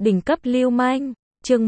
Đỉnh cấp lưu manh, chương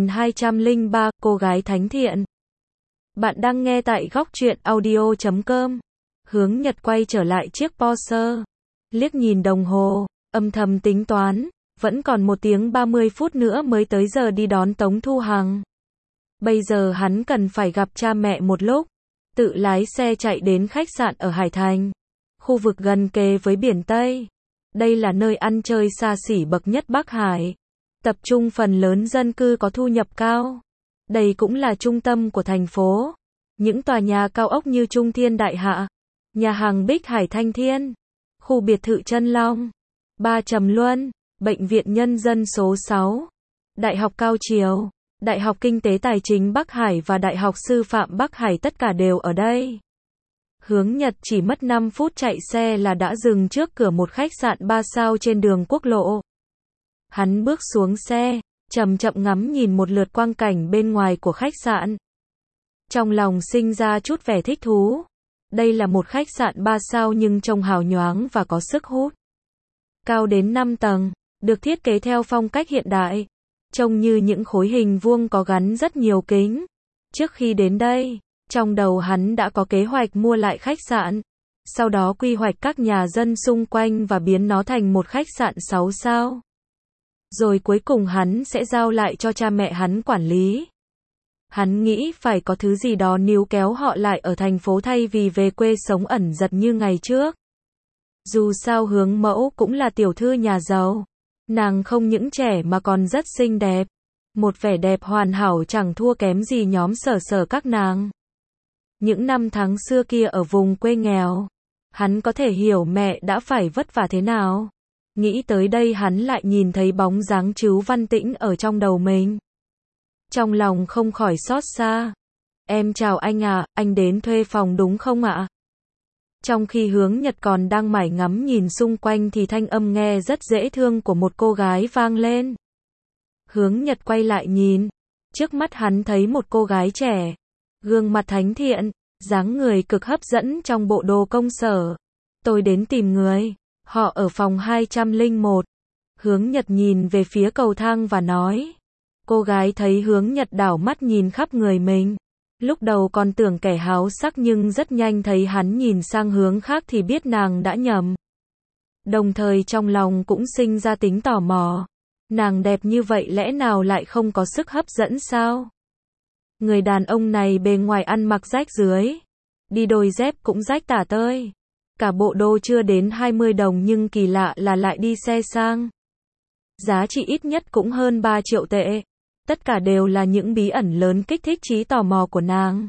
1203, cô gái thánh thiện. Bạn đang nghe tại góc truyện audio.com. Hướng Nhật quay trở lại chiếc Porsche. Liếc nhìn đồng hồ, âm thầm tính toán, vẫn còn 1 tiếng 30 phút nữa mới tới giờ đi đón Tống Thu Hằng. Bây giờ hắn cần phải gặp cha mẹ một lúc. Tự lái xe chạy đến khách sạn ở Hải Thành, khu vực gần kề với biển Tây. Đây là nơi ăn chơi xa xỉ bậc nhất Bắc Hải, tập trung phần lớn dân cư có thu nhập cao. Đây cũng là trung tâm của thành phố. Những tòa nhà cao ốc như Trung Thiên Đại Hạ, nhà hàng Bích Hải Thanh Thiên, khu biệt thự Chân Long, Ba Trầm Luân, Bệnh viện Nhân dân số 6, Đại học Cao Triều, Đại học Kinh tế Tài chính Bắc Hải và Đại học Sư phạm Bắc Hải tất cả đều ở đây. Hướng Nhật chỉ mất 5 phút chạy xe là đã dừng trước cửa một khách sạn 3 sao trên đường quốc lộ. Hắn bước xuống xe, chậm chậm ngắm nhìn một lượt quang cảnh bên ngoài của khách sạn. Trong lòng sinh ra chút vẻ thích thú. Đây là một khách sạn 3 sao nhưng trông hào nhoáng và có sức hút. Cao đến 5 tầng, được thiết kế theo phong cách hiện đại. Trông như những khối hình vuông có gắn rất nhiều kính. Trước khi đến đây, trong đầu hắn đã có kế hoạch mua lại khách sạn, sau đó quy hoạch các nhà dân xung quanh và biến nó thành một khách sạn 6 sao. Rồi cuối cùng hắn sẽ giao lại cho cha mẹ hắn quản lý. Hắn nghĩ phải có thứ gì đó níu kéo họ lại ở thành phố thay vì về quê sống ẩn dật như ngày trước. Dù sao Hướng mẫu cũng là tiểu thư nhà giàu. Nàng không những trẻ mà còn rất xinh đẹp. Một vẻ đẹp hoàn hảo chẳng thua kém gì nhóm Sở Sở các nàng. Những năm tháng xưa kia ở vùng quê nghèo, hắn có thể hiểu mẹ đã phải vất vả thế nào. Nghĩ tới đây hắn lại nhìn thấy bóng dáng Trứ Văn Tĩnh ở trong đầu mình. Trong lòng không khỏi xót xa. Em chào anh ạ, anh đến thuê phòng đúng không ạ? Trong khi Hướng Nhật còn đang mải ngắm nhìn xung quanh thì thanh âm nghe rất dễ thương của một cô gái vang lên. Hướng Nhật quay lại nhìn. Trước mắt hắn thấy một cô gái trẻ. Gương mặt thánh thiện, dáng người cực hấp dẫn trong bộ đồ công sở. Tôi đến tìm người. Họ ở phòng 201. Hướng Nhật nhìn về phía cầu thang và nói. Cô gái thấy Hướng Nhật đảo mắt nhìn khắp người mình. Lúc đầu còn tưởng kẻ háo sắc nhưng rất nhanh thấy hắn nhìn sang hướng khác thì biết nàng đã nhầm. Đồng thời trong lòng cũng sinh ra tính tò mò. Nàng đẹp như vậy lẽ nào lại không có sức hấp dẫn sao? Người đàn ông này bề ngoài ăn mặc rách rưới. Đi đôi dép cũng rách tả tơi. Cả bộ đồ chưa đến 20 đồng nhưng kỳ lạ là lại đi xe sang. Giá trị ít nhất cũng hơn 3 triệu tệ. Tất cả đều là những bí ẩn lớn kích thích trí tò mò của nàng.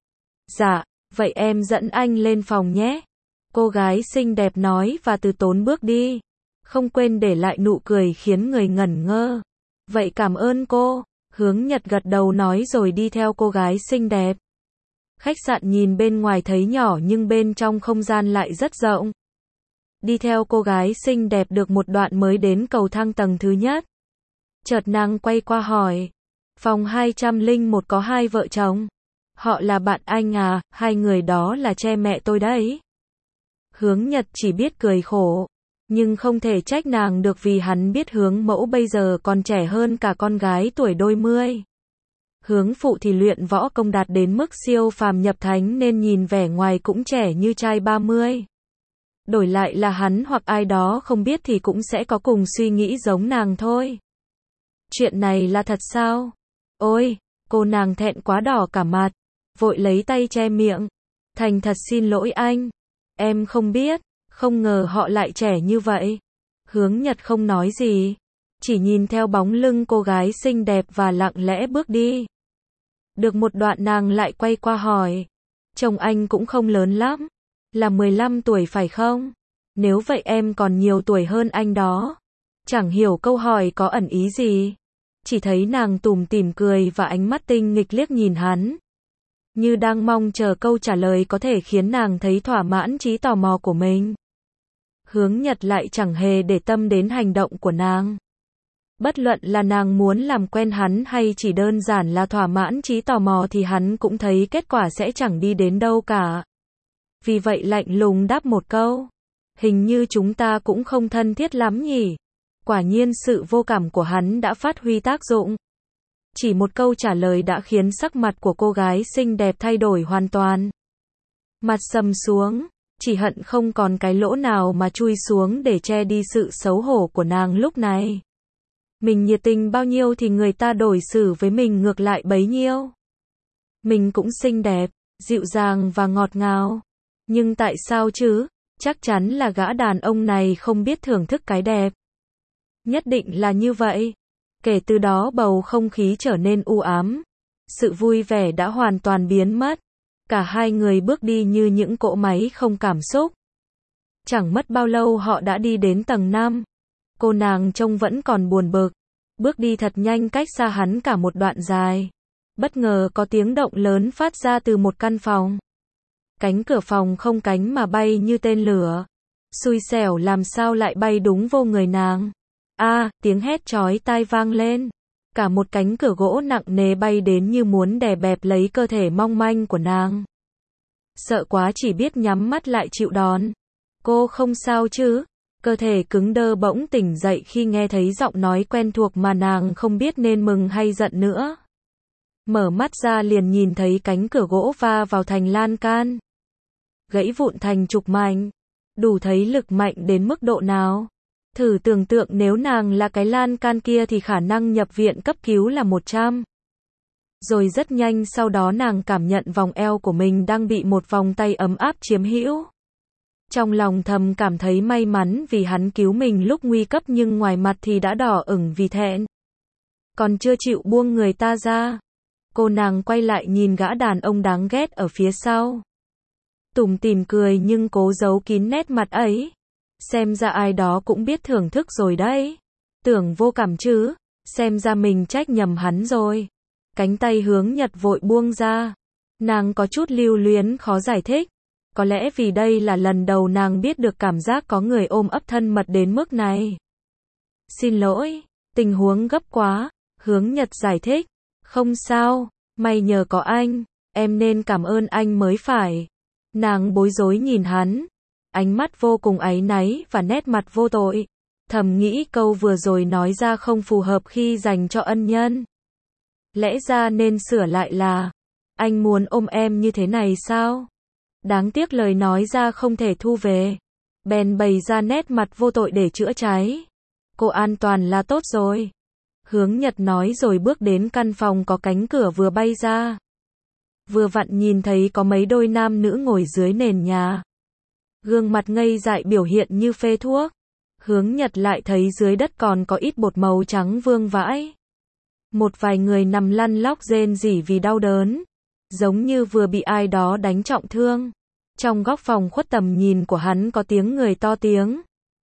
Dạ, vậy em dẫn anh lên phòng nhé. Cô gái xinh đẹp nói và từ tốn bước đi. Không quên để lại nụ cười khiến người ngẩn ngơ. Vậy cảm ơn cô. Hướng Nhật gật đầu nói rồi đi theo cô gái xinh đẹp. Khách sạn nhìn bên ngoài thấy nhỏ nhưng bên trong không gian lại rất rộng. Đi theo cô gái xinh đẹp được một đoạn mới đến cầu thang tầng thứ nhất. Chợt nàng quay qua hỏi. Phòng 201 có 2 vợ chồng. Họ là bạn anh à, 2 người đó là cha mẹ tôi đấy. Hướng Nhật chỉ biết cười khổ. Nhưng không thể trách nàng được vì hắn biết Hướng mẫu bây giờ còn trẻ hơn cả con gái tuổi đôi mươi. Hướng phụ thì luyện võ công đạt đến mức siêu phàm nhập thánh nên nhìn vẻ ngoài cũng trẻ như trai 30. Đổi lại là hắn hoặc ai đó không biết thì cũng sẽ có cùng suy nghĩ giống nàng thôi. Chuyện này là thật sao? Ôi, cô nàng thẹn quá đỏ cả mặt, vội lấy tay che miệng. Thành thật xin lỗi anh. Em không biết, không ngờ họ lại trẻ như vậy. Hướng Nhật không nói gì, chỉ nhìn theo bóng lưng cô gái xinh đẹp và lặng lẽ bước đi. Được một đoạn nàng lại quay qua hỏi. Chồng anh cũng không lớn lắm, là 15 tuổi phải không? Nếu vậy em còn nhiều tuổi hơn anh đó. Chẳng hiểu câu hỏi có ẩn ý gì. Chỉ thấy nàng tủm tỉm cười và ánh mắt tinh nghịch liếc nhìn hắn. Như đang mong chờ câu trả lời có thể khiến nàng thấy thỏa mãn trí tò mò của mình. Hướng Nhật lại chẳng hề để tâm đến hành động của nàng. Bất luận là nàng muốn làm quen hắn hay chỉ đơn giản là thỏa mãn trí tò mò thì hắn cũng thấy kết quả sẽ chẳng đi đến đâu cả. Vì vậy lạnh lùng đáp một câu. Hình như chúng ta cũng không thân thiết lắm nhỉ. Quả nhiên sự vô cảm của hắn đã phát huy tác dụng. Chỉ một câu trả lời đã khiến sắc mặt của cô gái xinh đẹp thay đổi hoàn toàn. Mặt sầm xuống, chỉ hận không còn cái lỗ nào mà chui xuống để che đi sự xấu hổ của nàng lúc này. Mình nhiệt tình bao nhiêu thì người ta đối xử với mình ngược lại bấy nhiêu. Mình cũng xinh đẹp, dịu dàng và ngọt ngào. Nhưng tại sao chứ? Chắc chắn là gã đàn ông này không biết thưởng thức cái đẹp. Nhất định là như vậy. Kể từ đó bầu không khí trở nên u ám. Sự vui vẻ đã hoàn toàn biến mất. Cả hai người bước đi như những cỗ máy không cảm xúc. Chẳng mất bao lâu họ đã đi đến tầng 5. Cô nàng trông vẫn còn buồn bực. Bước đi thật nhanh cách xa hắn cả một đoạn dài. Bất ngờ có tiếng động lớn phát ra từ một căn phòng. Cánh cửa phòng không cánh mà bay như tên lửa. Xui xẻo làm sao lại bay đúng vô người nàng. Tiếng hét chói tai vang lên. Cả một cánh cửa gỗ nặng nề bay đến như muốn đè bẹp lấy cơ thể mong manh của nàng. Sợ quá chỉ biết nhắm mắt lại chịu đòn. Cô không sao chứ? Cơ thể cứng đơ bỗng tỉnh dậy khi nghe thấy giọng nói quen thuộc mà nàng không biết nên mừng hay giận nữa. Mở mắt ra liền nhìn thấy cánh cửa gỗ va vào thành lan can. Gãy vụn thành chục mảnh. Đủ thấy lực mạnh đến mức độ nào. Thử tưởng tượng nếu nàng là cái lan can kia thì khả năng nhập viện cấp cứu là 100. Rồi rất nhanh sau đó nàng cảm nhận vòng eo của mình đang bị một vòng tay ấm áp chiếm hữu. Trong lòng thầm cảm thấy may mắn vì hắn cứu mình lúc nguy cấp nhưng ngoài mặt thì đã đỏ ửng vì thẹn. Còn chưa chịu buông người ta ra. Cô nàng quay lại nhìn gã đàn ông đáng ghét ở phía sau. Tủm tỉm cười nhưng cố giấu kín nét mặt ấy. Xem ra ai đó cũng biết thưởng thức rồi đấy. Tưởng vô cảm chứ, xem ra mình trách nhầm hắn rồi. Cánh tay Hướng Nhật vội buông ra. Nàng có chút lưu luyến khó giải thích. Có lẽ vì đây là lần đầu nàng biết được cảm giác có người ôm ấp thân mật đến mức này. Xin lỗi, tình huống gấp quá. Hướng Nhật giải thích. Không sao, may nhờ có anh, em nên cảm ơn anh mới phải. Nàng bối rối nhìn hắn. Ánh mắt vô cùng áy náy và nét mặt vô tội. Thầm nghĩ câu vừa rồi nói ra không phù hợp khi dành cho ân nhân. Lẽ ra nên sửa lại là, anh muốn ôm em như thế này sao? Đáng tiếc lời nói ra không thể thu về. Bèn bày ra nét mặt vô tội để chữa cháy. Cô an toàn là tốt rồi. Hướng Nhật nói rồi bước đến căn phòng có cánh cửa vừa bay ra. Vừa vặn nhìn thấy có mấy đôi nam nữ ngồi dưới nền nhà. Gương mặt ngây dại biểu hiện như phê thuốc. Hướng Nhật lại thấy dưới đất còn có ít bột màu trắng vương vãi. Một vài người nằm lăn lóc rên rỉ vì đau đớn. Giống như vừa bị ai đó đánh trọng thương. Trong góc phòng khuất tầm nhìn của hắn có tiếng người to tiếng.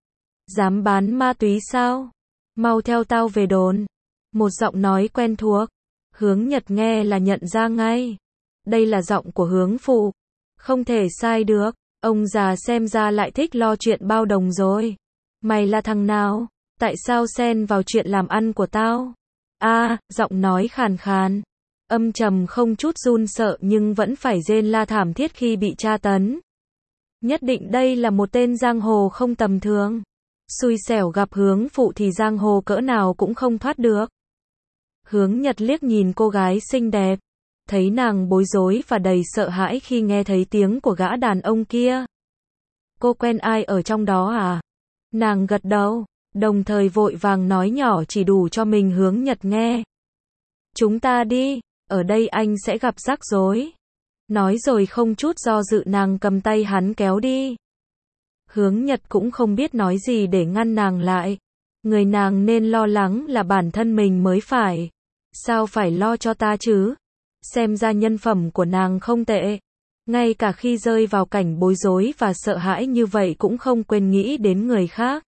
Dám bán ma túy sao? Mau theo tao về đồn. Một giọng nói quen thuộc. Hướng Nhật nghe là nhận ra ngay. Đây là giọng của Hướng phụ. Không thể sai được. Ông già xem ra lại thích lo chuyện bao đồng rồi. Mày là thằng nào? Tại sao xen vào chuyện làm ăn của tao? Giọng nói khàn khàn. Âm trầm không chút run sợ nhưng vẫn phải rên la thảm thiết khi bị tra tấn. Nhất định đây là một tên giang hồ không tầm thường. Xui xẻo gặp Hướng phụ thì giang hồ cỡ nào cũng không thoát được. Hướng Nhật liếc nhìn cô gái xinh đẹp. Thấy nàng bối rối và đầy sợ hãi khi nghe thấy tiếng của gã đàn ông kia. Cô quen ai ở trong đó à? Nàng gật đầu, đồng thời vội vàng nói nhỏ chỉ đủ cho mình Hướng Nhật nghe. Chúng ta đi, ở đây anh sẽ gặp rắc rối. Nói rồi không chút do dự nàng cầm tay hắn kéo đi. Hướng Nhật cũng không biết nói gì để ngăn nàng lại. Người nàng nên lo lắng là bản thân mình mới phải. Sao phải lo cho ta chứ? Xem ra nhân phẩm của nàng không tệ. Ngay cả khi rơi vào cảnh bối rối và sợ hãi như vậy cũng không quên nghĩ đến người khác.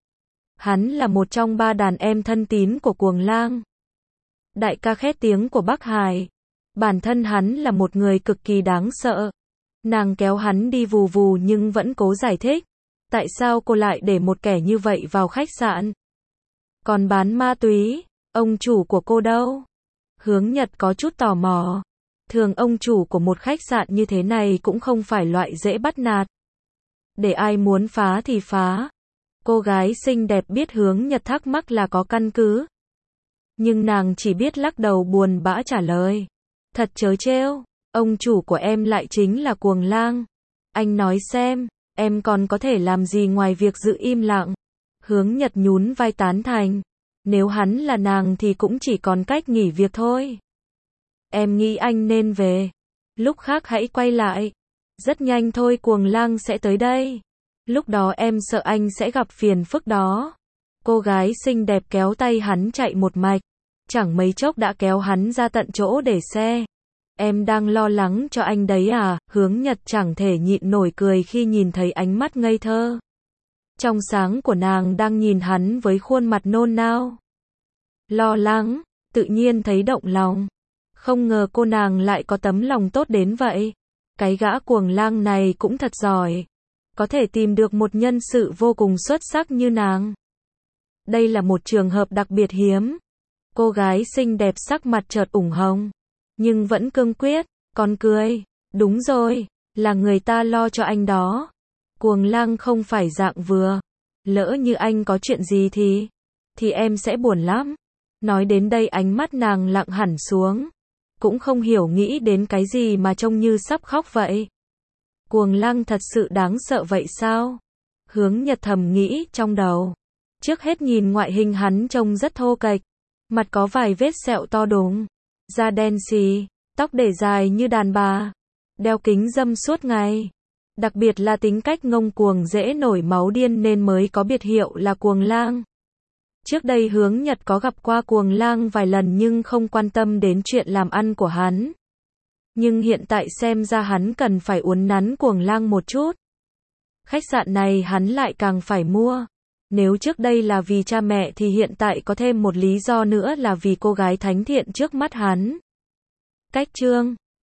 Hắn là một trong 3 đàn em thân tín của Cuồng Lang. Đại ca khét tiếng của Bắc Hải. Bản thân hắn là một người cực kỳ đáng sợ. Nàng kéo hắn đi vù vù nhưng vẫn cố giải thích. Tại sao cô lại để một kẻ như vậy vào khách sạn? Còn bán ma túy, ông chủ của cô đâu? Hướng Nhật có chút tò mò. Thường ông chủ của một khách sạn như thế này cũng không phải loại dễ bắt nạt. Để ai muốn phá thì phá. Cô gái xinh đẹp biết Hướng Nhật thắc mắc là có căn cứ. Nhưng nàng chỉ biết lắc đầu buồn bã trả lời. Thật trớ trêu, ông chủ của em lại chính là cuồng lang. Anh nói xem, em còn có thể làm gì ngoài việc giữ im lặng. Hướng Nhật nhún vai tán thành. Nếu hắn là nàng thì cũng chỉ còn cách nghỉ việc thôi. Em nghĩ anh nên về. Lúc khác hãy quay lại. Rất nhanh thôi cuồng lang sẽ tới đây. Lúc đó em sợ anh sẽ gặp phiền phức đó. Cô gái xinh đẹp kéo tay hắn chạy một mạch. Chẳng mấy chốc đã kéo hắn ra tận chỗ để xe. Em đang lo lắng cho anh đấy à? Hướng Nhật chẳng thể nhịn nổi cười khi nhìn thấy ánh mắt ngây thơ trong sáng của nàng đang nhìn hắn với khuôn mặt nôn nao. Lo lắng, tự nhiên thấy động lòng. Không ngờ cô nàng lại có tấm lòng tốt đến vậy. Cái gã cuồng lang này cũng thật giỏi. Có thể tìm được một nhân sự vô cùng xuất sắc như nàng. Đây là một trường hợp đặc biệt hiếm. Cô gái xinh đẹp sắc mặt chợt ửng hồng. Nhưng vẫn cương quyết, còn cười. Đúng rồi, là người ta lo cho anh đó. Cuồng lang không phải dạng vừa. Lỡ như anh có chuyện gì thì em sẽ buồn lắm. Nói đến đây ánh mắt nàng lặng hẳn xuống. Cũng không hiểu nghĩ đến cái gì mà trông như sắp khóc vậy. Cuồng lang thật sự đáng sợ vậy sao? Hướng Nhật thầm nghĩ trong đầu. Trước hết nhìn ngoại hình hắn trông rất thô kệch. Mặt có vài vết sẹo to đùng. Da đen xì, tóc để dài như đàn bà. Đeo kính râm suốt ngày. Đặc biệt là tính cách ngông cuồng dễ nổi máu điên nên mới có biệt hiệu là cuồng lang. Trước đây Hướng Nhật có gặp qua cuồng lang vài lần nhưng không quan tâm đến chuyện làm ăn của hắn. Nhưng hiện tại xem ra hắn cần phải uốn nắn cuồng lang một chút. Khách sạn này hắn lại càng phải mua. Nếu trước đây là vì cha mẹ thì hiện tại có thêm một lý do nữa là vì cô gái thánh thiện trước mắt hắn. Cách chương